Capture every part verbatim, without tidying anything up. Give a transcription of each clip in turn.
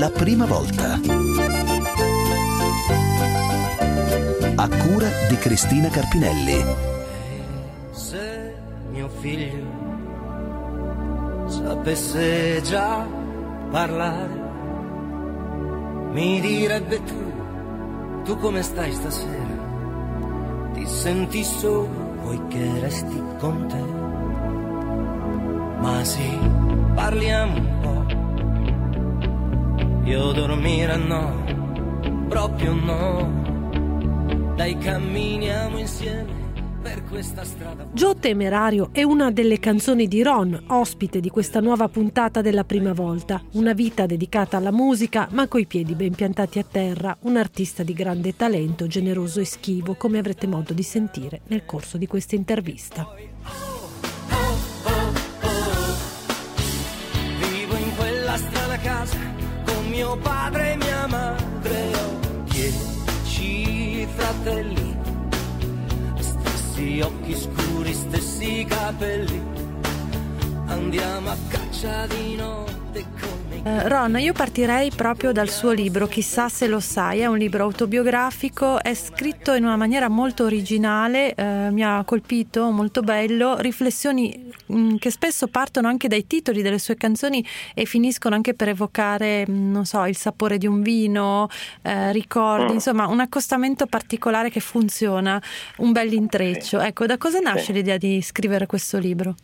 La prima volta. A cura di Cristina Carpinelli. Se mio figlio sapesse già parlare, mi direbbe: tu, tu come stai stasera? Ti senti solo, vuoi che resti con te? Ma sì, parliamo un po'. Io dormire no, proprio no. Dai, camminiamo insieme per questa strada. Joe Temerario è una delle canzoni di Ron, ospite di questa nuova puntata della prima volta. Una vita dedicata alla musica, ma coi piedi ben piantati a terra. Un artista di grande talento, generoso e schivo, come avrete modo di sentire nel corso di questa intervista. Vivo in quella strana casa con mio padre e mia madre. Ho dieci fratelli, stessi occhi scuri, stessi capelli. Andiamo a caccia di notte come... Uh, Ron, io partirei proprio dal suo libro, Chissà se lo sai. È un libro autobiografico, è scritto in una maniera molto originale, uh, mi ha colpito, molto bello, riflessioni mh, che spesso partono anche dai titoli delle sue canzoni e finiscono anche per evocare, mh, non so, il sapore di un vino, uh, ricordi, insomma un accostamento particolare che funziona, un bel intreccio. Ecco, da cosa nasce Sì. l'idea di scrivere questo libro?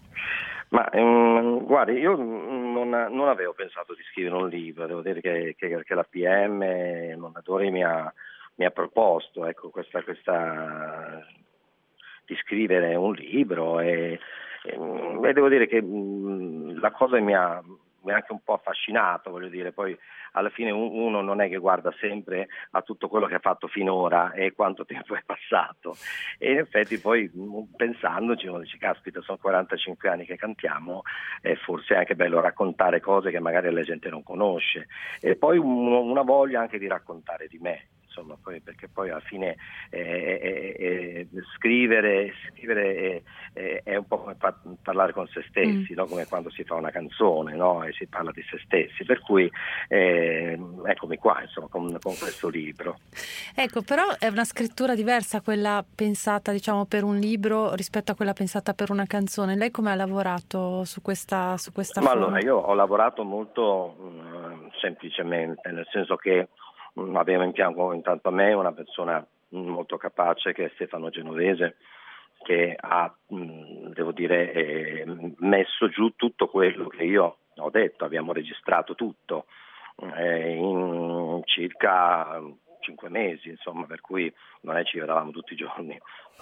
Ma um, guardi, io non, non avevo pensato di scrivere un libro, devo dire che, che, che la P M, il Mondadori, mi ha, mi ha proposto, ecco, questa, questa di scrivere un libro e, e, e devo dire che um, la cosa mi ha, mi ha anche un po' affascinato, voglio dire, poi alla fine uno non è che guarda sempre a tutto quello che ha fatto finora e quanto tempo è passato, e in effetti poi pensandoci uno dice: caspita, sono quarantacinque anni che cantiamo, e forse è anche bello raccontare cose che magari la gente non conosce, e poi un, una voglia anche di raccontare di me. Insomma, poi, perché poi alla fine eh, eh, eh, scrivere, scrivere eh, è un po' come pa- parlare con se stessi, mm. no? Come quando si fa una canzone, no? E si parla di se stessi, per cui eh, eccomi qua, insomma, con, con questo libro. Ecco, però è una scrittura diversa quella pensata, diciamo, per un libro rispetto a quella pensata per una canzone. Lei come ha lavorato su questa, su questa Ma forma? allora, io ho lavorato molto mh, semplicemente, nel senso che abbiamo in fianco intanto a me una persona molto capace che è Stefano Genovese, che ha, devo dire, eh, messo giù tutto quello che io ho detto. Abbiamo registrato tutto eh, in circa cinque mesi, insomma, per cui non è ci vedevamo tutti i giorni.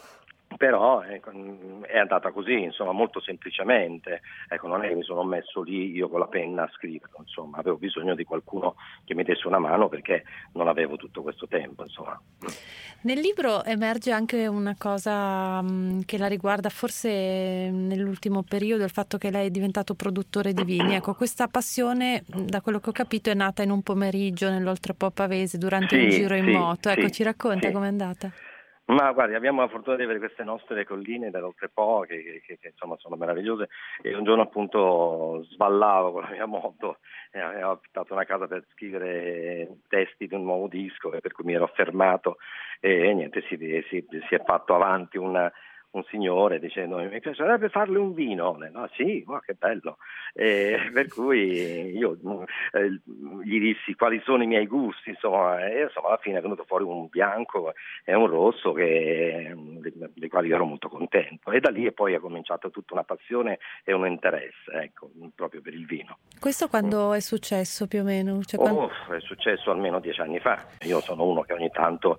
Però ecco, è andata così, insomma, molto semplicemente. Ecco, non è che mi sono messo lì io con la penna a scriverlo, insomma, avevo bisogno di qualcuno che mi desse una mano perché non avevo tutto questo tempo, insomma. Nel libro emerge anche una cosa mh, che la riguarda forse nell'ultimo periodo, il fatto che lei è diventato produttore di vini. Ecco, questa passione, da quello che ho capito, è nata in un pomeriggio nell'Oltrepò Pavese durante sì, un giro in sì, moto. Ecco, sì, ci racconta sì. com'è andata? Ma guardi, abbiamo la fortuna di avere queste nostre colline dell'Oltrepò che, che, che, che insomma sono meravigliose, e un giorno appunto sballavo con la mia moto e avevo affittato una casa per scrivere testi di un nuovo disco, per cui mi ero fermato e, e niente, si, si, si è fatto avanti una un signore dicendo: mi piacerebbe farle un vino. No, sì, ma che bello. E per cui io eh, gli dissi quali sono i miei gusti, insomma, e insomma alla fine è venuto fuori un bianco e un rosso che, dei quali ero molto contento, e da lì poi è cominciata tutta una passione e un interesse, ecco, proprio per il vino. Questo quando è successo più o meno? Cioè, oh, quando... È successo almeno dieci anni fa. Io sono uno che ogni tanto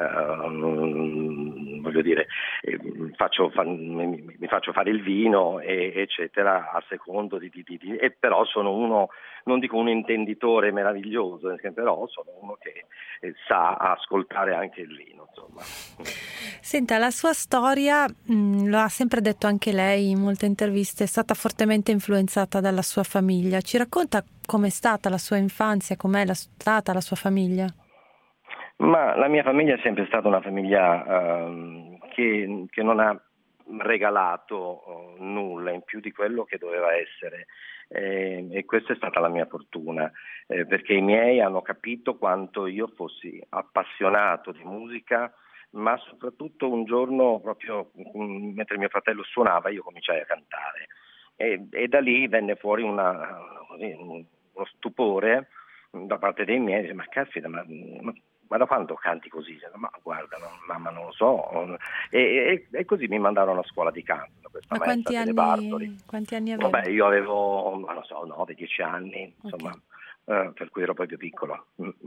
ehm, voglio dire eh, faccio, fa, mi, mi faccio fare il vino e, eccetera a secondo di, di, di, di e però sono uno, non dico un intenditore meraviglioso, però sono uno che eh, sa ascoltare anche il vino, insomma. Senta, la sua storia, mh, lo ha sempre detto anche lei in molte interviste, è stata fortemente influenzata dalla sua famiglia. Ci racconta com'è stata la sua infanzia, com'è la, stata la sua famiglia? Ma la mia famiglia è sempre stata una famiglia uh, che, che non ha regalato uh, nulla in più di quello che doveva essere, eh, e questa è stata la mia fortuna, eh, perché i miei hanno capito quanto io fossi appassionato di musica, ma soprattutto un giorno proprio um, mentre mio fratello suonava io cominciai a cantare e, e da lì venne fuori una, così, uno stupore da parte dei miei, ma caspita, ma, ma, ma da quando canti così? Ma guarda, no, mamma non lo so, e, e, e così mi mandarono a scuola di canto da questa Ma maestra quanti delle anni, Bartoli. quanti anni avevi? Vabbè, io avevo, non lo so, nove dieci anni, insomma, Okay. eh, per cui ero proprio piccolo.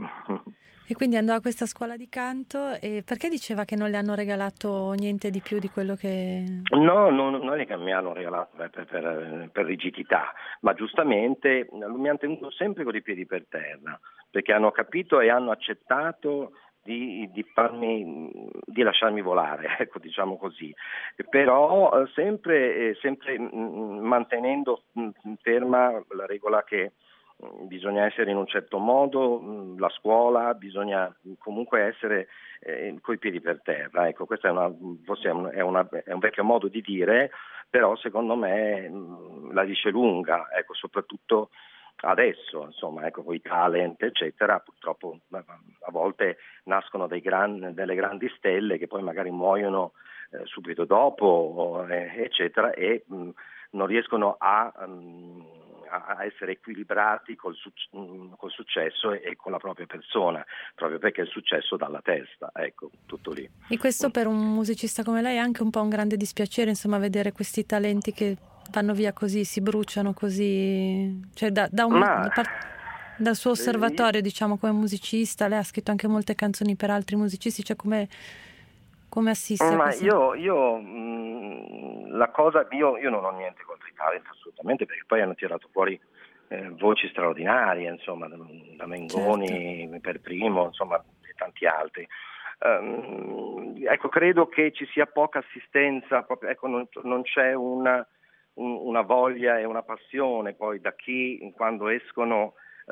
E quindi andò a questa scuola di canto, e perché diceva che non le hanno regalato niente di più di quello che... No, no, non è che mi hanno regalato per, per, per, per rigidità, ma giustamente mi hanno tenuto sempre con i piedi per terra, perché hanno capito e hanno accettato di, di farmi, di lasciarmi volare, ecco, diciamo così, però eh, sempre, eh, sempre mh, mantenendo mh, ferma la regola che bisogna essere in un certo modo, la scuola, bisogna comunque essere eh, coi piedi per terra, ecco, questo è, una, forse è, un, è, una, è un vecchio modo di dire, però secondo me mh, la dice lunga, ecco, soprattutto adesso, insomma, ecco, con i talent eccetera, purtroppo a volte nascono dei gran, delle grandi stelle che poi magari muoiono eh, subito dopo, eh, eccetera, e mh, non riescono a... Mh, a essere equilibrati col, col successo e, e con la propria persona, proprio perché il successo dà la testa, ecco, tutto lì. E questo per un musicista come lei è anche un po' un grande dispiacere, insomma, vedere questi talenti che vanno via così, si bruciano così, cioè da, da un, Ma, da part, dal suo osservatorio, diciamo, come musicista, lei ha scritto anche molte canzoni per altri musicisti, cioè come, come assiste a ma questo? io, io mh, la cosa, io, io non ho niente contro i talent assolutamente, perché poi hanno tirato fuori eh, voci straordinarie, insomma, da, da Mengoni, certo, per primo, insomma, e tanti altri. Um, ecco, credo che ci sia poca assistenza, proprio, ecco, non, non c'è una, un, una voglia e una passione poi da chi, quando escono,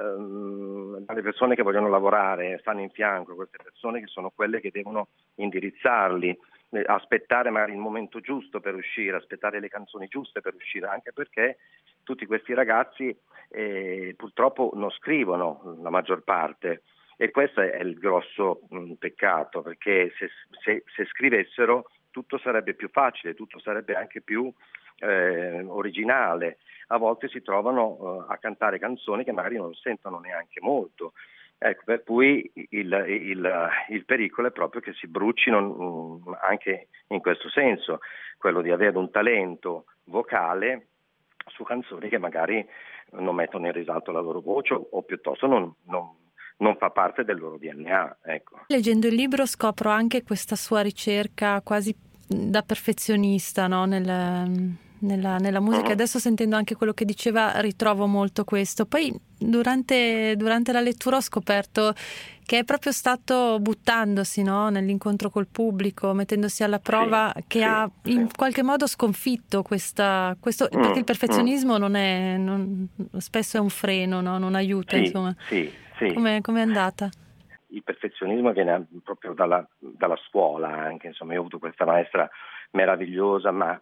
um, dalle persone che vogliono lavorare, stanno in fianco a queste persone, che sono quelle che devono indirizzarli, eh, aspettare magari il momento giusto per uscire, aspettare le canzoni giuste per uscire, anche perché tutti questi ragazzi eh, purtroppo non scrivono, la maggior parte, e questo è il grosso mh, peccato, perché se, se, se scrivessero tutto sarebbe più facile, tutto sarebbe anche più eh, originale. A volte si trovano uh, a cantare canzoni che magari non sentono neanche molto. Ecco, per cui il, il, il pericolo è proprio che si brucino mh, anche in questo senso, quello di avere un talento vocale su canzoni che magari non mettono in risalto la loro voce o piuttosto non, non, non fa parte del loro D N A. Ecco. Leggendo il libro scopro anche questa sua ricerca quasi da perfezionista, no? Nel... Nella, nella musica. Uh-huh. Adesso, sentendo anche quello che diceva, ritrovo molto questo. Poi durante, durante la lettura ho scoperto che è proprio stato buttandosi, no? Nell'incontro col pubblico, mettendosi alla prova, sì, che sì, ha in sì. qualche modo sconfitto questa, questo, mm, perché il perfezionismo mm. non è non, spesso è un freno, no? Non aiuta, sì, insomma. Sì, sì. Come è andata? Il perfezionismo viene proprio dalla, dalla scuola, anche, insomma, io ho avuto questa maestra meravigliosa, ma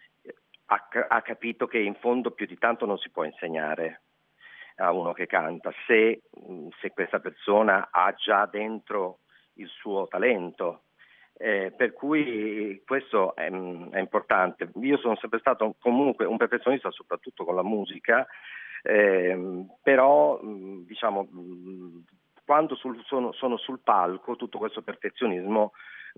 Ha, ha capito che in fondo più di tanto non si può insegnare a uno che canta se, se questa persona ha già dentro il suo talento, eh, per cui questo è, è importante. Io sono sempre stato comunque un perfezionista, soprattutto con la musica, eh, però diciamo quando sul, sono, sono sul palco tutto questo perfezionismo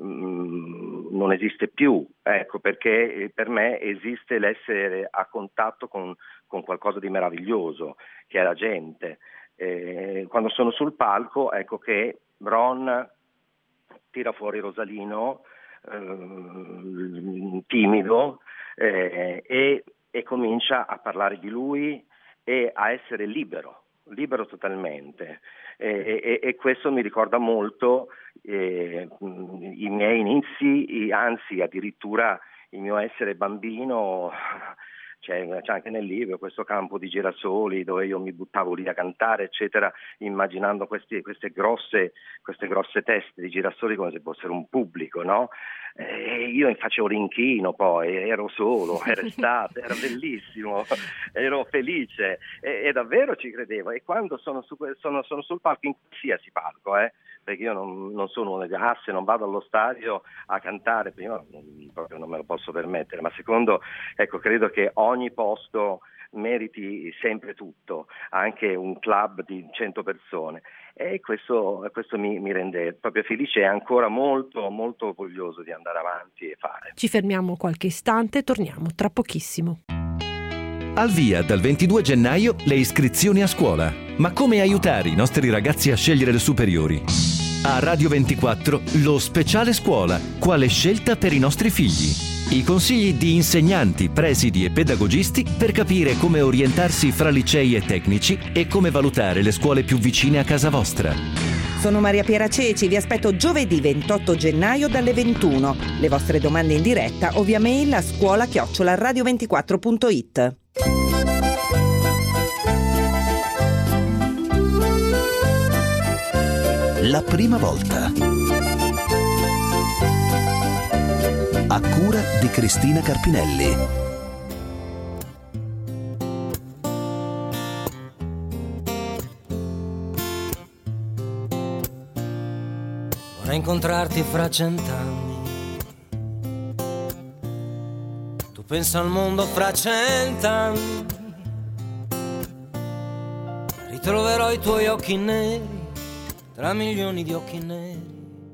non esiste più, ecco, perché per me esiste l'essere a contatto con, con qualcosa di meraviglioso che è la gente. Eh, quando sono sul palco, ecco che Ron tira fuori Rosalino eh, timido eh, e, e comincia a parlare di lui e a essere libero libero totalmente, eh, e, e questo mi ricorda molto eh, i miei inizi, anzi addirittura il mio essere bambino c'è, c'è anche nel libro questo campo di girasoli dove io mi buttavo lì a cantare, eccetera, immaginando questi, queste grosse queste grosse teste di girasoli come se fossero un pubblico, no? E io facevo l'inchino, poi ero solo, era estate, era bellissimo, ero felice e, e davvero ci credevo. E quando sono, su, sono, sono sul palco, in qualsiasi palco, eh, perché io non, non sono uno degli assi, non vado allo stadio a cantare, prima proprio non me lo posso permettere, ma secondo, ecco, credo che ogni posto meriti sempre tutto, anche un club di cento persone, e questo, questo mi, mi rende proprio felice e ancora molto molto orgoglioso di andare avanti e fare. Ci fermiamo qualche istante, torniamo tra pochissimo. Al via dal ventidue gennaio le iscrizioni a scuola. Ma come aiutare i nostri ragazzi a scegliere le superiori? A Radio ventiquattro lo speciale scuola, quale scelta per i nostri figli? I consigli di insegnanti, presidi e pedagogisti per capire come orientarsi fra licei e tecnici e come valutare le scuole più vicine a casa vostra. Sono Maria Piera Ceci, vi aspetto giovedì ventotto gennaio dalle ventuno. Le vostre domande in diretta o via mail a scuola chiocciola radio ventiquattro punto it. La prima volta. A cura di Cristina Carpinelli. Vorrei incontrarti fra cent'anni. Tu pensa al mondo fra cent'anni. Ritroverò i tuoi occhi neri tra milioni di occhi neri.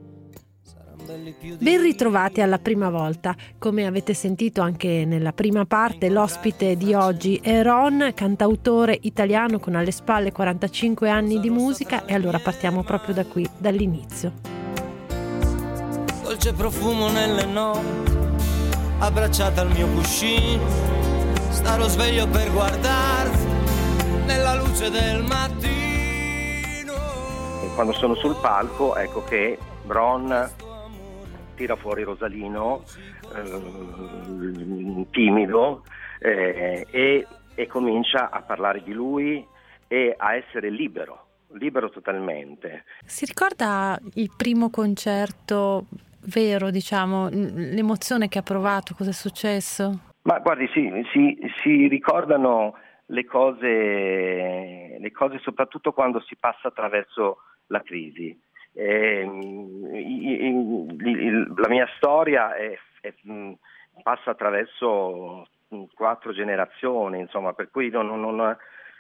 Ben ritrovati alla prima volta. Come avete sentito anche nella prima parte, l'ospite di oggi è Ron, cantautore italiano con alle spalle quarantacinque anni di musica, e allora partiamo proprio da qui, dall'inizio. Dolce profumo nelle notti, abbracciata al mio cuscino, starò sveglio per guardarti nella luce del mattino. E quando sono sul palco, ecco che Ron tira fuori Rosalino, eh, timido, eh, e, e comincia a parlare di lui e a essere libero, libero totalmente. Si ricorda il primo concerto vero, diciamo, l'emozione che ha provato, cosa è successo? Ma guardi, sì, si, si ricordano le cose, le cose soprattutto quando si passa attraverso la crisi. Eh, la mia storia è, è, passa attraverso quattro generazioni, insomma, per cui non, non, non,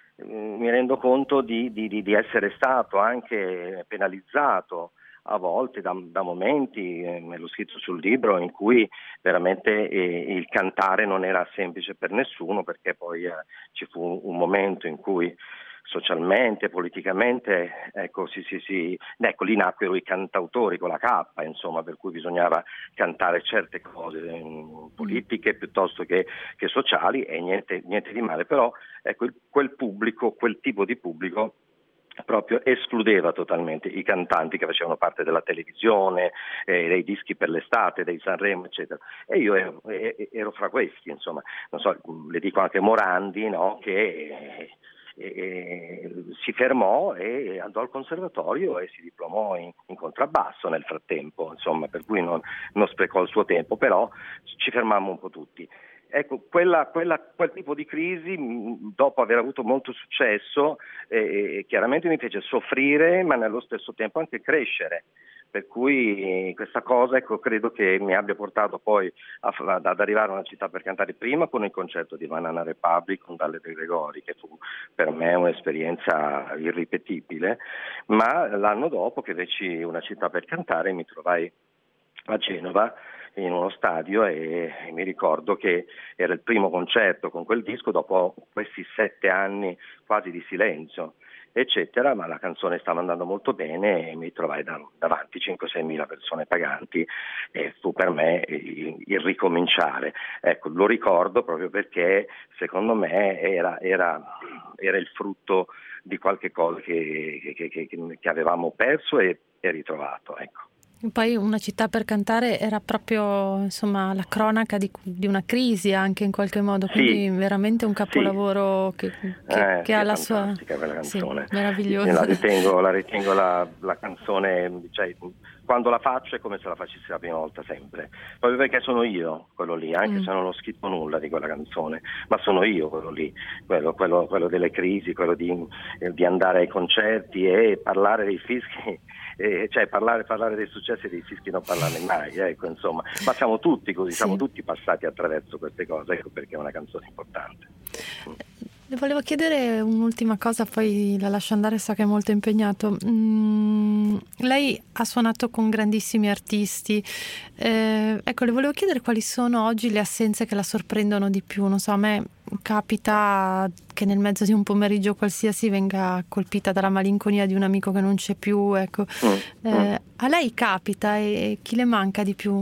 mi rendo conto di, di, di essere stato anche penalizzato a volte da, da momenti, eh, me l'ho scritto sul libro, in cui veramente eh, il cantare non era semplice per nessuno, perché poi eh, ci fu un momento in cui socialmente, politicamente, ecco, sì, sì, sì, ecco, lì nacquero i cantautori con la K, insomma, per cui bisognava cantare certe cose mh, politiche piuttosto che, che sociali, e niente, niente di male, però ecco, il, quel pubblico, quel tipo di pubblico proprio escludeva totalmente i cantanti che facevano parte della televisione, eh, dei dischi per l'estate, dei Sanremo, eccetera. E io ero, ero fra questi, insomma, non so, le dico anche Morandi, no, che E, e, si fermò e andò al conservatorio e si diplomò in, in contrabbasso nel frattempo, insomma, per cui non, non sprecò il suo tempo, però ci fermammo un po' tutti. Ecco, quella, quella, quel tipo di crisi, dopo aver avuto molto successo, eh, chiaramente mi fece soffrire, ma nello stesso tempo anche crescere. Per cui questa cosa, ecco, credo che mi abbia portato poi a, ad arrivare a una città per cantare, prima con il concerto di Banana Republic con Dalle De Gregori, che fu per me un'esperienza irripetibile, ma l'anno dopo che feci Una città per cantare mi trovai a Genova in uno stadio e, e mi ricordo che era il primo concerto con quel disco dopo questi sette anni quasi di silenzio, eccetera, ma la canzone stava andando molto bene e mi trovai da, davanti cinque sei mila persone paganti, e fu per me il, il ricominciare. Ecco, lo ricordo proprio perché secondo me era, era, era il frutto di qualche cosa che, che, che, che avevamo perso e, e ritrovato, ecco. Poi Una città per cantare era proprio, insomma, la cronaca di, di una crisi anche in qualche modo, quindi sì, veramente un capolavoro sì. che, che, eh, che sì, ha la sua... quella canzone. Sì, meravigliosa. La ritengo, la, ritengo la, la canzone, cioè, quando la faccio è come se la facessi la prima volta sempre, proprio perché sono io quello lì, anche mm. se non ho scritto nulla di quella canzone, ma sono io quello lì, quello, quello, quello delle crisi, quello di, di andare ai concerti e parlare dei fischi. Eh, cioè parlare, parlare dei successi e dei fischi, non parlarne mai, ecco, insomma, ma siamo tutti così, sì. siamo tutti passati attraverso queste cose, ecco perché è una canzone importante. Le volevo chiedere un'ultima cosa, poi la lascio andare, so che è molto impegnato. Mm, lei ha suonato con grandissimi artisti, eh, ecco, le volevo chiedere quali sono oggi le assenze che la sorprendono di più. Non so, a me capita che nel mezzo di un pomeriggio qualsiasi venga colpita dalla malinconia di un amico che non c'è più, ecco. Mm, eh, mm. A lei capita e chi le manca di più?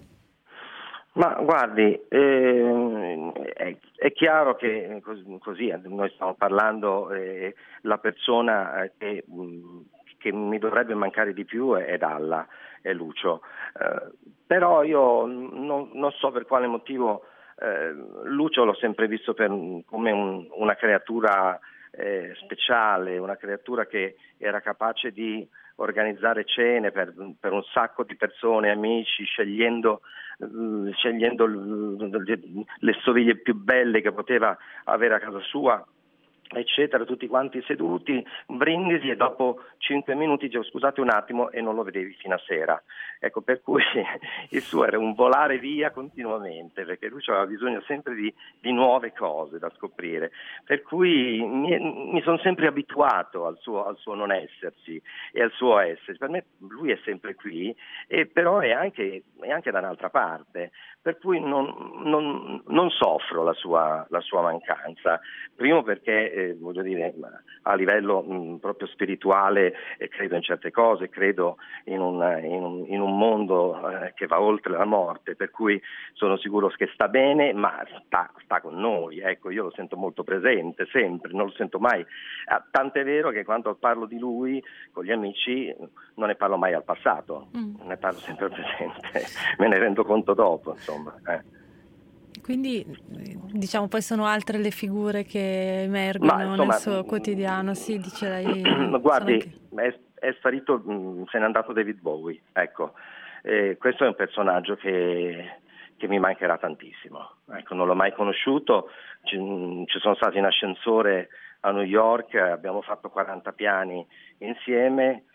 Ma guardi, eh, è, è chiaro che così noi stiamo parlando, eh, la persona che, che mi dovrebbe mancare di più è, è Dalla, è Lucio, eh, però io non, non so per quale motivo eh, Lucio l'ho sempre visto per, come un, una creatura eh, speciale, una creatura che era capace di organizzare cene per, per un sacco di persone, amici, scegliendo scegliendo le stoviglie più belle che poteva avere a casa sua, eccetera, tutti quanti seduti, brindisi, e dopo cinque minuti dicevo scusate un attimo e non lo vedevi fino a sera. Ecco, per cui il suo era un volare via continuamente, perché lui aveva bisogno sempre di, di nuove cose da scoprire, per cui mi, mi sono sempre abituato al suo, al suo non esserci e al suo essere. Per me lui è sempre qui, e però è anche, è anche da un'altra parte, per cui non, non, non soffro la sua, la sua mancanza. Primo perché eh, voglio dire, a livello mh, proprio spirituale eh, credo in certe cose, credo in un, in un, in un mondo eh, che va oltre la morte, per cui sono sicuro che sta bene, ma sta, sta con noi, ecco, io lo sento molto presente sempre, non lo sento mai, eh, tant'è vero che quando parlo di lui con gli amici non ne parlo mai al passato, mm. ne parlo sempre al presente, me ne rendo conto dopo, insomma. Eh. Quindi diciamo poi sono altre le figure che emergono Ma, insomma, nel suo quotidiano, sì, dice lei. Guardi, anche... è, è sparito, se n'è andato David Bowie, ecco, eh, questo è un personaggio che, che mi mancherà tantissimo, ecco, non l'ho mai conosciuto, ci, ci sono stati in ascensore a New York, abbiamo fatto quaranta piani insieme.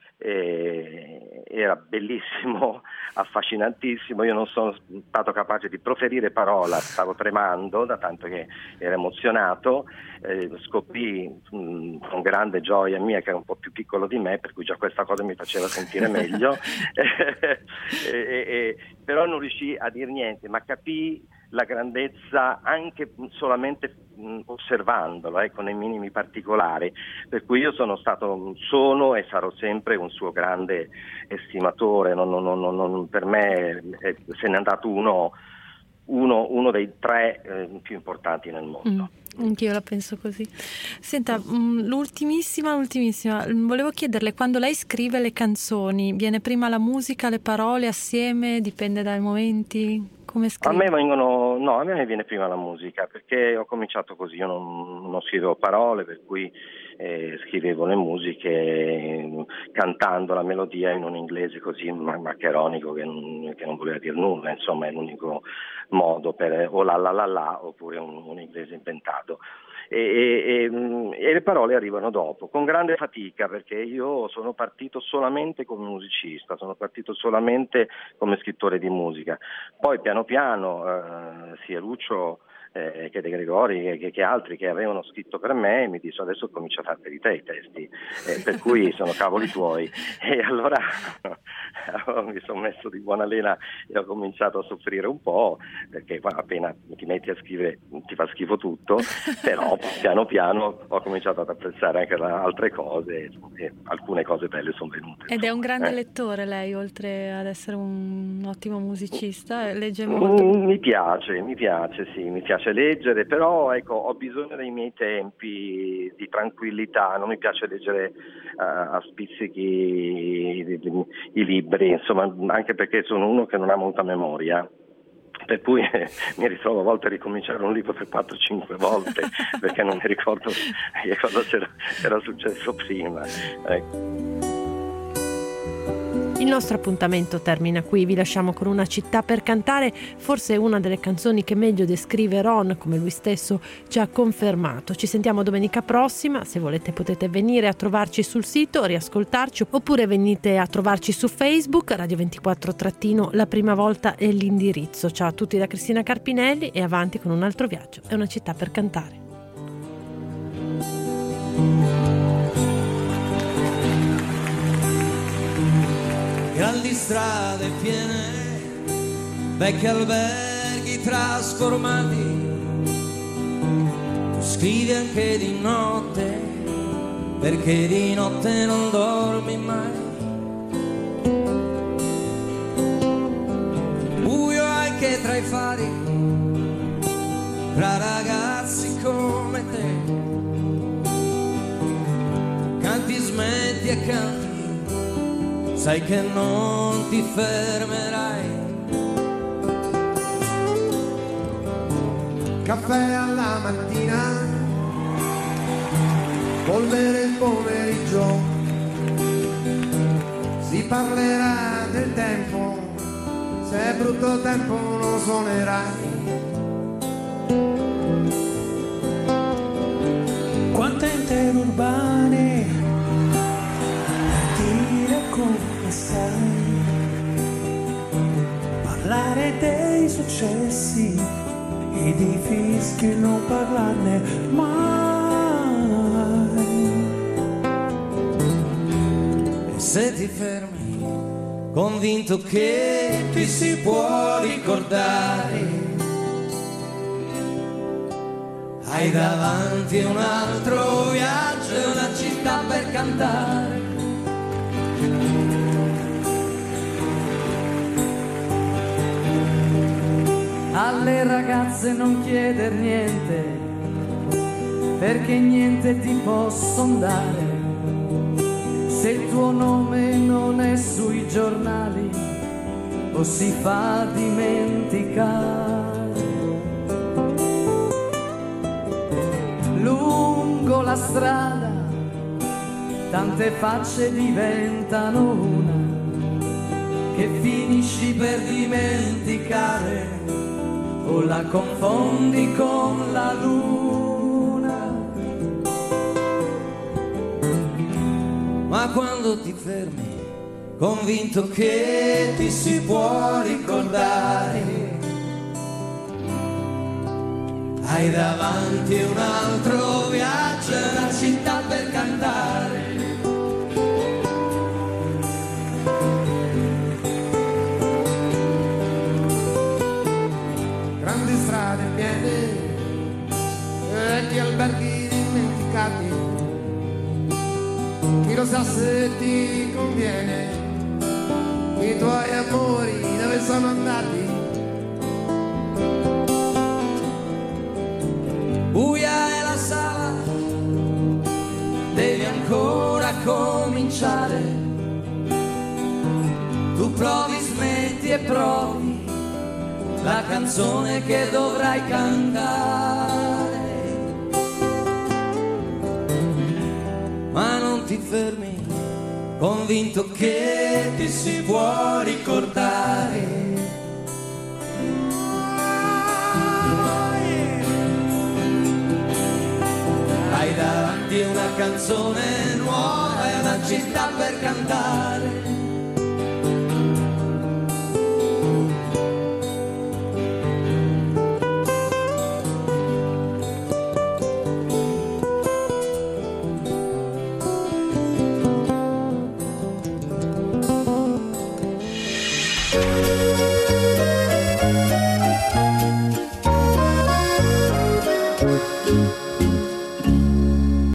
E era bellissimo, affascinantissimo, io non sono stato capace di proferire parola, stavo tremando da tanto che ero emozionato, eh, scoprì mh, con grande gioia mia che era un po' più piccolo di me, per cui già questa cosa mi faceva sentire meglio e, e, e, però non riuscii a dire niente, ma capii la grandezza anche solamente mh, osservandolo, ecco, nei minimi particolari, per cui io sono stato, sono e sarò sempre un suo grande estimatore, non, non, non, non, per me è, se n'è andato uno, uno, uno dei tre eh, più importanti nel mondo. Mm. Anch'io la penso così. Senta, l'ultimissima, l'ultimissima, volevo chiederle, quando lei scrive le canzoni, viene prima la musica, le parole assieme, dipende dai momenti? Come scrive? A me vengono, no, a me viene prima la musica, perché ho cominciato così, io non, non scrivevo parole, per cui eh, scrivevo le musiche eh, cantando la melodia in un inglese così maccheronico che non, che non voleva dire nulla, insomma è l'unico modo per o la la la la oppure un, un inglese inventato. E, e, e le parole arrivano dopo, con grande fatica, perché io sono partito solamente come musicista, sono partito solamente come scrittore di musica, poi piano piano eh, sia Lucio eh, che De Gregori che, che altri che avevano scritto per me mi dissero adesso comincia a farteli te i testi, eh, per cui sono cavoli tuoi, e allora mi sono messo di buona lena e ho cominciato a soffrire un po', perché appena ti metti a scrivere ti fa schifo tutto, però piano piano ho cominciato ad apprezzare anche altre cose e alcune cose belle sono venute. Ed è un grande eh. lettore lei, oltre ad essere un ottimo musicista, legge molto. Mi piace, mi piace, sì, mi piace piace leggere, però ecco, ho bisogno dei miei tempi di tranquillità, non mi piace leggere uh, a spizzichi i, i, i libri, insomma, anche perché sono uno che non ha molta memoria. Per cui eh, mi ritrovo a volte a ricominciare un libro per quattro cinque volte perché non mi ricordo che cosa c'era, c'era successo prima. Ecco. Il nostro appuntamento termina qui, vi lasciamo con Una città per cantare, forse una delle canzoni che meglio descrive Ron, come lui stesso ci ha confermato. Ci sentiamo domenica prossima, se volete potete venire a trovarci sul sito, riascoltarci, oppure venite a trovarci su Facebook, Radio ventiquattro trattino la prima volta è l'indirizzo. Ciao a tutti da Cristina Carpinelli e avanti con un altro viaggio, è una città per cantare. Grandi strade piene, vecchi alberghi trasformati. Tu scrivi anche di notte, perché di notte non dormi mai. Buio anche tra i fari, tra ragazzi come te. Canti, smetti e canti, sai che non ti fermerai. Caffè alla mattina, polvere il pomeriggio, si parlerà del tempo, se è brutto tempo lo suonerai. Quante interurbane dire come sai, parlare dei successi e dei fischi e non parlarne mai. E se ti fermi, convinto che ti si può ricordare, hai davanti un altro viaggio e una città per cantare. Alle ragazze non chieder niente, perché niente ti posson dare. Se il tuo nome non è sui giornali o si fa dimenticare. Lungo la strada tante facce diventano una, che finisci per dimenticare o la confondi con la luna. Ma quando ti fermi, convinto che ti si può ricordare, hai davanti un altro viaggio e una città per cantare. Grandi strade piene, vecchi alberghi dimenticati. Chi lo sa se ti conviene, i tuoi amori dove sono andati. Buia è la sala, devi ancora cominciare. Tu provi, smetti e provi la canzone che dovrai cantare. Ma non ti fermi, convinto che ti si può ricordare. Hai davanti una canzone nuova e una città per cantare. Thank you.